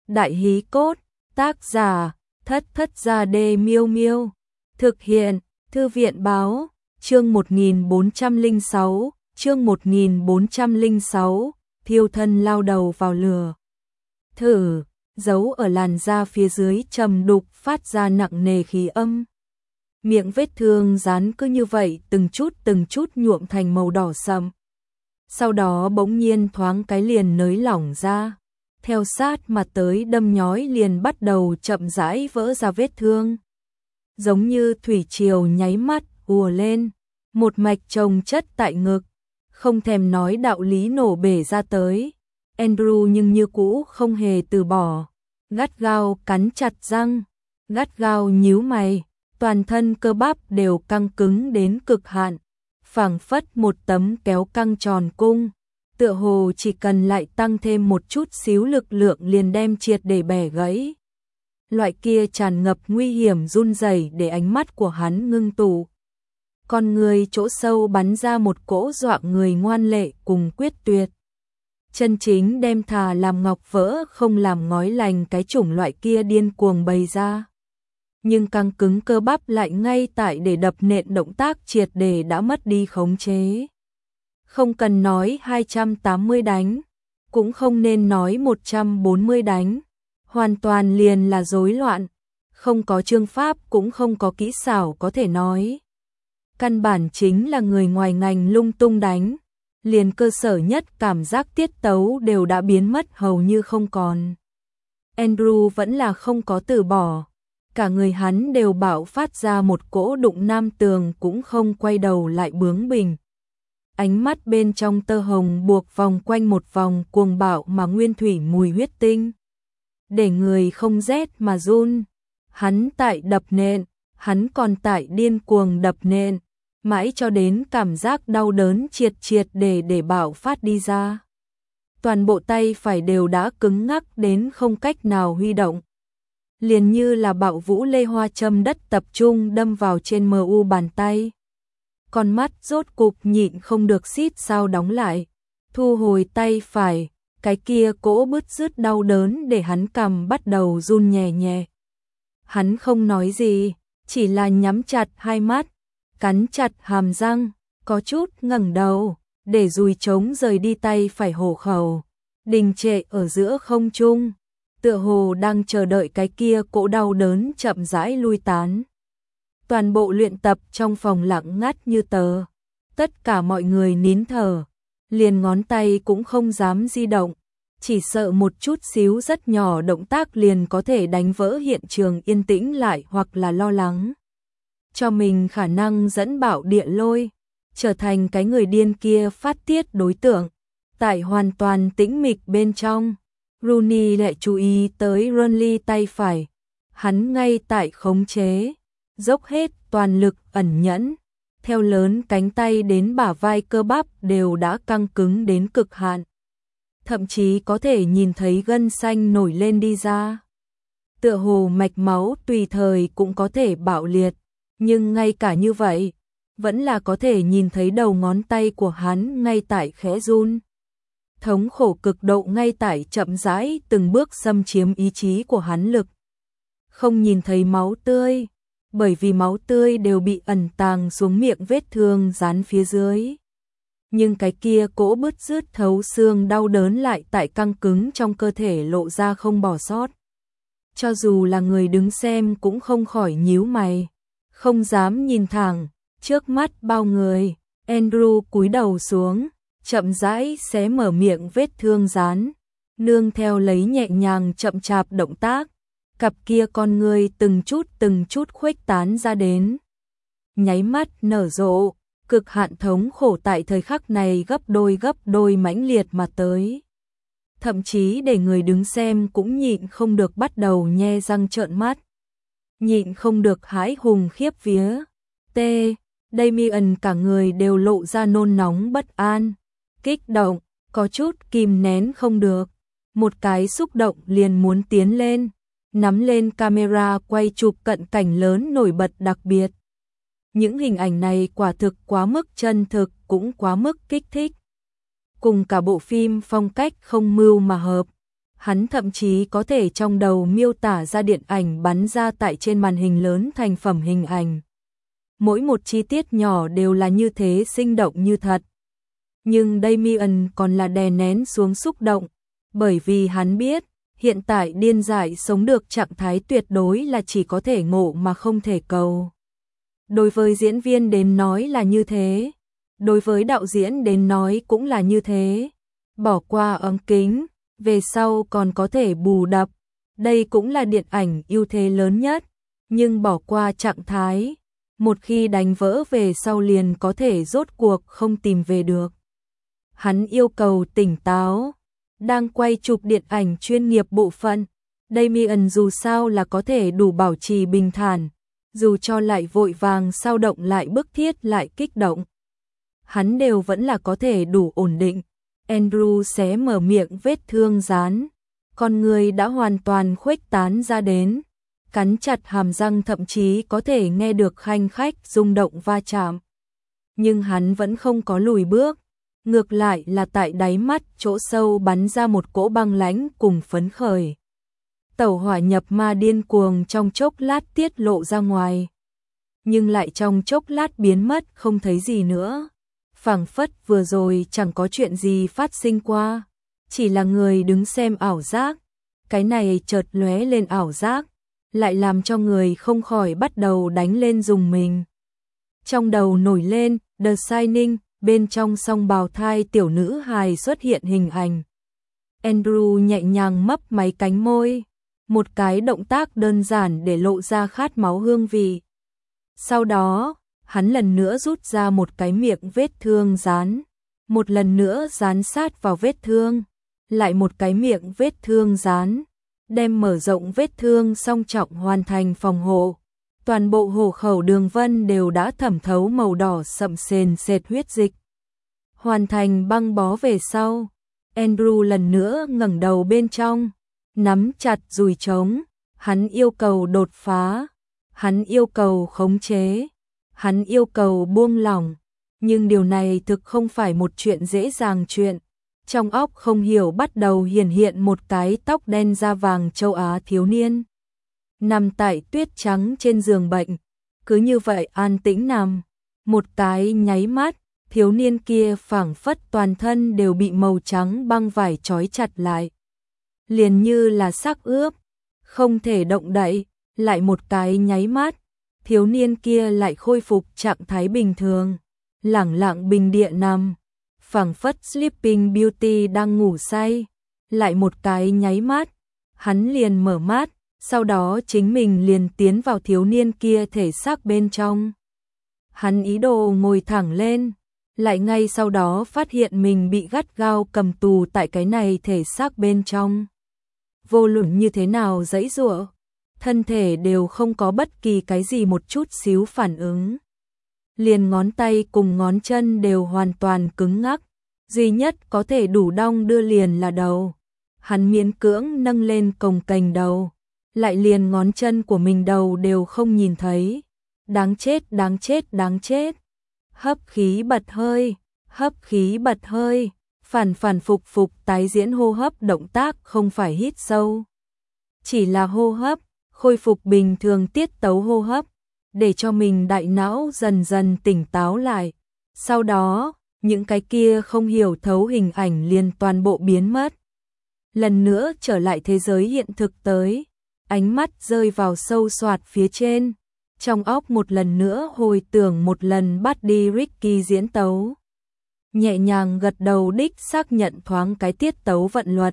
Đại hí cốt, tác giả, Thất Thất Gia Đê Miêu Miêu. Thực hiện, Thư viện báo, chương 1406, chương 1406, thiêu thân lao đầu vào lửa. Thử, giấu ở làn da phía dưới trầm đục phát ra nặng nề khí âm. Miệng vết thương dán cứ như vậy từng chút nhuộm thành màu đỏ sậm. Sau đó bỗng nhiên thoáng cái liền nới lỏng ra. Theo sát mà tới đâm nhói liền bắt đầu chậm rãi vỡ ra vết thương. Giống như thủy triều nháy mắt ùa lên, một mạch chồng chất tại ngực, không thèm nói đạo lý nổ bể ra tới. Andrew nhưng như cũ không hề từ bỏ, gắt gao cắn chặt răng, gắt gao nhíu mày, toàn thân cơ bắp đều căng cứng đến cực hạn, phảng phất một tấm kéo căng tròn cung. Tựa hồ chỉ cần lại tăng thêm một chút xíu lực lượng liền đem triệt để bẻ gãy. Loại kia tràn ngập nguy hiểm run rẩy để ánh mắt của hắn ngưng tụ. Con người chỗ sâu bắn ra một cỗ dọa người ngoan lệ cùng quyết tuyệt. Chân chính đem thà làm ngọc vỡ không làm ngói lành cái chủng loại kia điên cuồng bày ra. Nhưng căng cứng cơ bắp lại ngay tại để đập nện động tác triệt để đã mất đi khống chế. Không cần nói 280 đánh, cũng không nên nói 140 đánh, hoàn toàn liền là rối loạn, không có chương pháp cũng không có kỹ xảo có thể nói. Căn bản chính là người ngoài ngành lung tung đánh, liền cơ sở nhất cảm giác tiết tấu đều đã biến mất hầu như không còn. Andrew vẫn là không có từ bỏ, cả người hắn đều bạo phát ra một cỗ đụng nam tường cũng không quay đầu lại bướng bỉnh. Ánh mắt bên trong tơ hồng buộc vòng quanh một vòng cuồng bạo mà nguyên thủy mùi huyết tinh. Để người không rét mà run. Hắn tại đập nện, hắn còn tại điên cuồng đập nện, mãi cho đến cảm giác đau đớn triệt để bạo phát đi ra. Toàn bộ tay phải đều đã cứng ngắc đến không cách nào huy động. Liền như là bạo vũ lê hoa châm đất tập trung đâm vào trên mu bàn tay. Con mắt rốt cục nhịn không được xít sao đóng lại, thu hồi tay phải, cái kia cỗ bứt rứt đau đớn để hắn cằm bắt đầu run nhẹ nhẹ. Hắn không nói gì, chỉ là nhắm chặt hai mắt, cắn chặt hàm răng, có chút ngẩng đầu, để dùi trống rời đi tay phải hổ khẩu, đình trệ ở giữa không trung, tựa hồ đang chờ đợi cái kia cỗ đau đớn chậm rãi lui tán. Toàn bộ luyện tập trong phòng lặng ngắt như tờ. Tất cả mọi người nín thở, liền ngón tay cũng không dám di động, chỉ sợ một chút xíu rất nhỏ động tác liền có thể đánh vỡ hiện trường yên tĩnh lại hoặc là lo lắng. Cho mình khả năng dẫn bạo địa lôi, trở thành cái người điên kia phát tiết đối tượng. Tại hoàn toàn tĩnh mịch bên trong, Rooney lại chú ý tới Ronly tay phải. Hắn ngay tại khống chế, dốc hết toàn lực ẩn nhẫn, theo lớn cánh tay đến bả vai cơ bắp đều đã căng cứng đến cực hạn. Thậm chí có thể nhìn thấy gân xanh nổi lên đi ra. Tựa hồ mạch máu tùy thời cũng có thể bạo liệt, nhưng ngay cả như vậy, vẫn là có thể nhìn thấy đầu ngón tay của hắn ngay tại khẽ run. Thống khổ cực độ ngay tại chậm rãi từng bước xâm chiếm ý chí của hắn lực. Không nhìn thấy máu tươi, bởi vì máu tươi đều bị ẩn tàng xuống miệng vết thương dán phía dưới. Nhưng cái kia cỗ bứt rứt thấu xương đau đớn lại tại căng cứng trong cơ thể lộ ra không bỏ sót. Cho dù là người đứng xem cũng không khỏi nhíu mày, không dám nhìn thẳng, trước mắt bao người. Andrew cúi đầu xuống, chậm rãi xé mở miệng vết thương dán, nương theo lấy nhẹ nhàng chậm chạp động tác. Cặp kia con người từng chút khuếch tán ra đến. Nháy mắt nở rộ, cực hạn thống khổ tại thời khắc này gấp đôi mãnh liệt mà tới. Thậm chí để người đứng xem cũng nhịn không được bắt đầu nhe răng trợn mắt. Nhịn không được hãi hùng khiếp vía. Damien cả người đều lộ ra nôn nóng bất an, kích động, có chút kìm nén không được. Một cái xúc động liền muốn tiến lên, nắm lên camera quay chụp cận cảnh lớn nổi bật đặc biệt. Những hình ảnh này quả thực quá mức chân thực, cũng quá mức kích thích. Cùng cả bộ phim phong cách không mưu mà hợp, Hắn thậm chí có thể trong đầu miêu tả ra điện ảnh bắn ra tại trên màn hình lớn thành phẩm hình ảnh. Mỗi một chi tiết nhỏ đều là như thế sinh động như thật. Nhưng Damien còn là đè nén xuống xúc động, bởi vì hắn biết, hiện tại điên dại sống được trạng thái tuyệt đối là chỉ có thể ngộ mà không thể cầu. Đối với diễn viên đến nói là như thế, đối với đạo diễn đến nói cũng là như thế. Bỏ qua ống kính, về sau còn có thể bù đắp, đây cũng là điện ảnh ưu thế lớn nhất, nhưng bỏ qua trạng thái, một khi đánh vỡ về sau liền có thể rốt cuộc không tìm về được. Hắn yêu cầu tỉnh táo, đang quay chụp điện ảnh chuyên nghiệp bộ phận, Damien dù sao là có thể đủ bảo trì bình thản, dù cho lại vội vàng sao động lại bức thiết lại kích động. Hắn đều vẫn là có thể đủ ổn định. Andrew xé mở miệng vết thương rán, con người đã hoàn toàn khuếch tán ra đến, cắn chặt hàm răng thậm chí có thể nghe được khanh khách rung động va chạm. Nhưng hắn vẫn không có lùi bước, ngược lại là tại đáy mắt chỗ sâu bắn ra một cỗ băng lãnh cùng phấn khởi. Tẩu hỏa nhập ma điên cuồng trong chốc lát tiết lộ ra ngoài, nhưng lại trong chốc lát biến mất không thấy gì nữa. Phảng phất vừa rồi chẳng có chuyện gì phát sinh qua, chỉ là người đứng xem ảo giác. Cái này chợt lóe lên ảo giác, lại làm cho người không khỏi bắt đầu đánh lên rùng mình. Trong đầu nổi lên The Shining, bên trong song bào thai tiểu nữ hài xuất hiện hình ảnh. Andrew nhẹ nhàng mấp máy cánh môi, một cái động tác đơn giản để lộ ra khát máu hương vị. Sau đó, hắn lần nữa rút ra một cái miệng vết thương dán, một lần nữa dán sát vào vết thương, lại một cái miệng vết thương dán, đem mở rộng vết thương song trọng hoàn thành phòng hộ. Toàn bộ hổ khẩu đường vân đều đã thẩm thấu màu đỏ sậm sền sệt huyết dịch. Hoàn thành băng bó về sau, Andrew lần nữa ngẩng đầu bên trong, nắm chặt dùi trống, hắn yêu cầu đột phá, hắn yêu cầu khống chế, hắn yêu cầu buông lỏng, nhưng điều này thực không phải một chuyện dễ dàng chuyện. Trong óc không hiểu bắt đầu hiển hiện một cái tóc đen da vàng châu Á thiếu niên. Nằm tại tuyết trắng trên giường bệnh, cứ như vậy an tĩnh nằm. Một cái nháy mắt, thiếu niên kia phảng phất toàn thân đều bị màu trắng băng vải trói chặt lại. Liền như là xác ướp, không thể động đậy, lại một cái nháy mắt, thiếu niên kia lại khôi phục trạng thái bình thường, lẳng lặng bình địa nằm, phảng phất Sleeping Beauty đang ngủ say. Lại một cái nháy mắt, hắn liền mở mắt, sau đó chính mình liền tiến vào thiếu niên kia thể xác bên trong. Hắn ý đồ ngồi thẳng lên, lại ngay sau đó phát hiện mình bị gắt gao cầm tù tại cái này thể xác bên trong. Vô luận như thế nào giãy giụa, thân thể đều không có bất kỳ cái gì một chút xíu phản ứng. Liền ngón tay cùng ngón chân đều hoàn toàn cứng ngắc, duy nhất có thể đủ đong đưa liền là đầu. Hắn miễn cưỡng nâng lên cồng kềnh đầu, lại liền ngón chân của mình đầu đều không nhìn thấy. Đáng chết, đáng chết, đáng chết. Hấp khí bật hơi, hấp khí bật hơi, phản phản phục phục tái diễn hô hấp động tác không phải hít sâu. Chỉ là hô hấp, khôi phục bình thường tiết tấu hô hấp, để cho mình đại não dần dần tỉnh táo lại. Sau đó, những cái kia không hiểu thấu hình ảnh liền toàn bộ biến mất. Lần nữa trở lại thế giới hiện thực tới, ánh mắt rơi vào sâu xoạt phía trên, trong óc một lần nữa hồi tưởng một lần bắt đi Ricky diễn tấu. Nhẹ nhàng gật đầu đích xác nhận thoáng cái tiết tấu vận luật.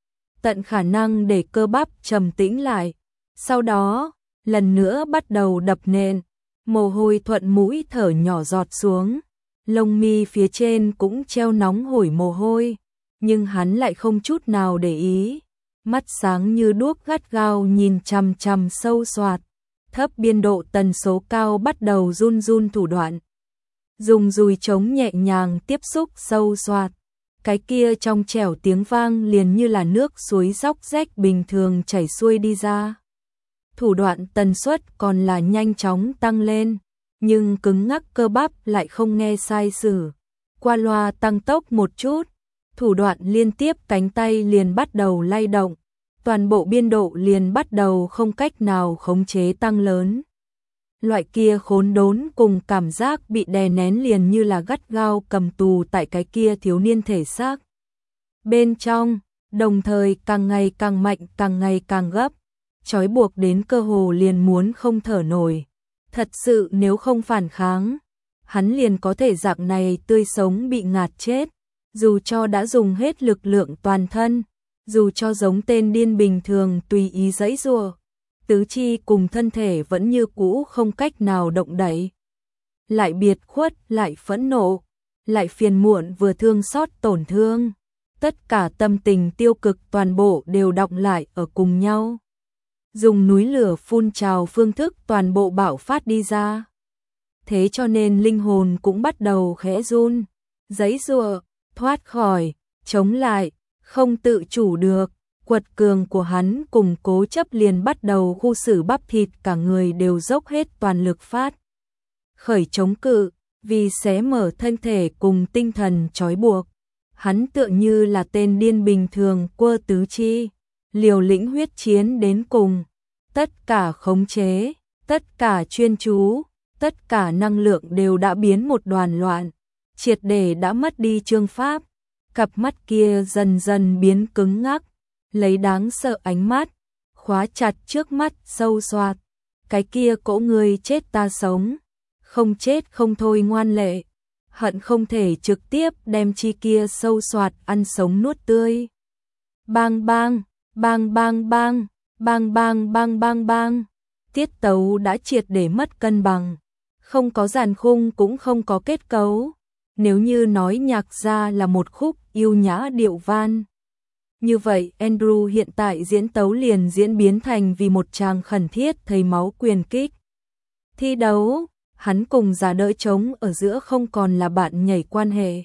Tận khả năng để cơ bắp trầm tĩnh lại. Sau đó, lần nữa bắt đầu đập nền, mồ hôi thuận mũi thở nhỏ giọt xuống. Lông mi phía trên cũng treo nóng hổi mồ hôi, nhưng hắn lại không chút nào để ý. Mắt sáng như đuốc gắt gao nhìn chằm chằm sâu xoạt, thấp biên độ tần số cao bắt đầu run run thủ đoạn. Dùng dùi trống nhẹ nhàng tiếp xúc sâu xoạt, cái kia trong trẻo tiếng vang liền như là nước suối róc rách bình thường chảy xuôi đi ra. Thủ đoạn tần suất còn là nhanh chóng tăng lên, nhưng cứng ngắc cơ bắp lại không nghe sai sử. Qua loa tăng tốc một chút, thủ đoạn liên tiếp cánh tay liền bắt đầu lay động, toàn bộ biên độ liền bắt đầu không cách nào khống chế tăng lớn. Loại kia khốn đốn cùng cảm giác bị đè nén liền như là gắt gao cầm tù tại cái kia thiếu niên thể xác. Bên trong, đồng thời càng ngày càng mạnh, càng ngày càng gấp, trói buộc đến cơ hồ liền muốn không thở nổi. Thật sự nếu không phản kháng, hắn liền có thể dạng này tươi sống bị ngạt chết, dù cho đã dùng hết lực lượng toàn thân, dù cho giống tên điên bình thường tùy ý giãy giụa, tứ chi cùng thân thể vẫn như cũ không cách nào động đậy. Lại biệt khuất, lại phẫn nộ, lại phiền muộn vừa thương xót tổn thương. Tất cả tâm tình tiêu cực toàn bộ đều đọng lại ở cùng nhau. Dùng núi lửa phun trào phương thức toàn bộ bạo phát đi ra. Thế cho nên linh hồn cũng bắt đầu khẽ run, giãy giụa, thoát khỏi, chống lại, không tự chủ được. Quật cường của hắn cùng cố chấp liền bắt đầu khu xử bắp thịt cả người đều dốc hết toàn lực phát. Khởi chống cự, vì xé mở thân thể cùng tinh thần trói buộc. Hắn tựa như là tên điên bình thường quơ tứ chi, liều lĩnh huyết chiến đến cùng. Tất cả khống chế, tất cả chuyên chú, tất cả năng lượng đều đã biến một đoàn loạn, triệt để đã mất đi chương pháp. Cặp mắt kia dần dần biến cứng ngắc, lấy đáng sợ ánh mắt, khóa chặt trước mắt sâu xoạt. Cái kia cỗ người chết ta sống, không chết không thôi ngoan lệ, hận không thể trực tiếp đem chi kia sâu xoạt ăn sống nuốt tươi. Bang bang, bang bang bang, bang bang bang bang bang. Tiết tấu đã triệt để mất cân bằng, không có dàn khung cũng không có kết cấu. Nếu như nói nhạc ra là một khúc yêu nhã điệu van, như vậy Andrew hiện tại diễn tấu liền diễn biến thành vì một tràng khẩn thiết thấy máu quyền kích. Thi đấu, hắn cùng giả đỡ trống ở giữa không còn là bạn nhảy quan hệ,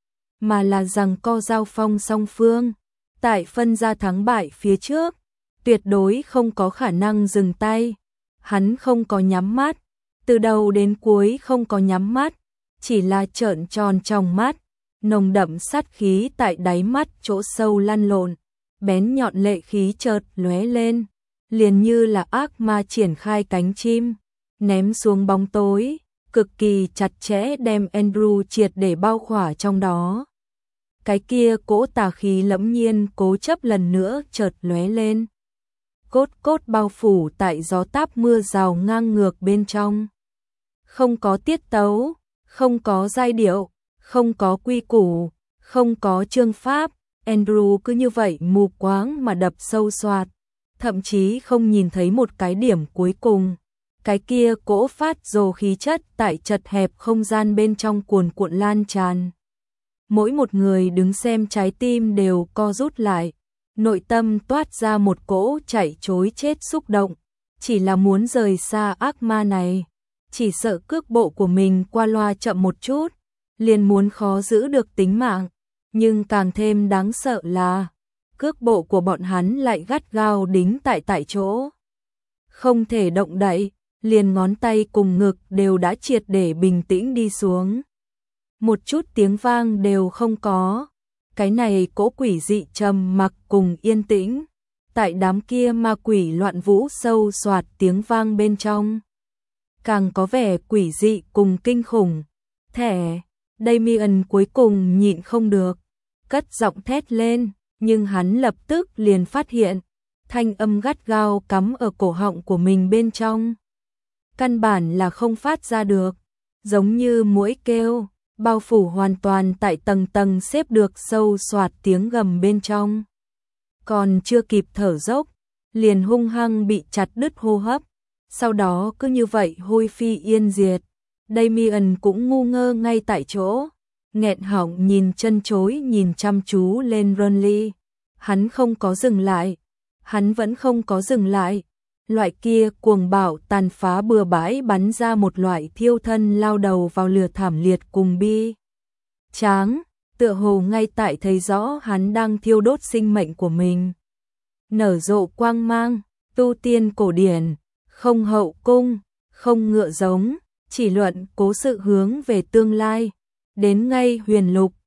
mà là giằng co giao phong song phương. Tại phân ra thắng bại phía trước, tuyệt đối không có khả năng dừng tay. Hắn không có nhắm mắt, từ đầu đến cuối không có nhắm mắt, chỉ là trợn tròn trong mắt, nồng đậm sát khí tại đáy mắt chỗ sâu lăn lộn, bén nhọn lệ khí chợt lóe lên, liền như là ác ma triển khai cánh chim, ném xuống bóng tối, cực kỳ chặt chẽ đem Andrew triệt để bao khỏa trong đó. Cái kia cỗ tà khí lẫm nhiên cố chấp lần nữa chợt lóe lên. Cốt cốt bao phủ tại gió táp mưa rào ngang ngược bên trong. Không có tiết tấu, không có giai điệu, không có quy củ, không có chương pháp, Andrew cứ như vậy mù quáng mà đập sâu xoạt, thậm chí không nhìn thấy một cái điểm cuối cùng. Cái kia cỗ phát rồ khí chất tại chật hẹp không gian bên trong cuồn cuộn lan tràn. Mỗi một người đứng xem trái tim đều co rút lại, nội tâm toát ra một cỗ chạy trối chết xúc động, chỉ là muốn rời xa ác ma này, chỉ sợ cước bộ của mình qua loa chậm một chút, liền muốn khó giữ được tính mạng, nhưng càng thêm đáng sợ là cước bộ của bọn hắn lại gắt gao đính tại chỗ, không thể động đậy, liền ngón tay cùng ngực đều đã triệt để bình tĩnh đi xuống. Một chút tiếng vang đều không có. Cái này cỗ quỷ dị trầm mặc cùng yên tĩnh, tại đám kia ma quỷ loạn vũ sâu xoạt tiếng vang bên trong, càng có vẻ quỷ dị cùng kinh khủng. Thẻ, Damien cuối cùng nhịn không được, cất giọng thét lên, nhưng hắn lập tức liền phát hiện, thanh âm gắt gao cắm ở cổ họng của mình bên trong. Căn bản là không phát ra được, giống như muỗi kêu, bao phủ hoàn toàn tại tầng tầng xếp được sâu xoạt tiếng gầm bên trong. Còn chưa kịp thở dốc, liền hung hăng bị chặt đứt hô hấp, sau đó cứ như vậy hôi phi yên diệt. Damien cũng ngu ngơ ngay tại chỗ, nghẹn họng nhìn chân chối nhìn chăm chú lên Ronly. Hắn không có dừng lại, hắn vẫn không có dừng lại. Loại kia cuồng bạo tàn phá bừa bãi bắn ra một loại thiêu thân lao đầu vào lửa thảm liệt cùng bi tráng, tựa hồ ngay tại thấy rõ hắn đang thiêu đốt sinh mệnh của mình. Nở rộ quang mang, tu tiên cổ điển, không hậu cung, không ngựa giống, chỉ luận cố sự hướng về tương lai, đến ngay huyền lục,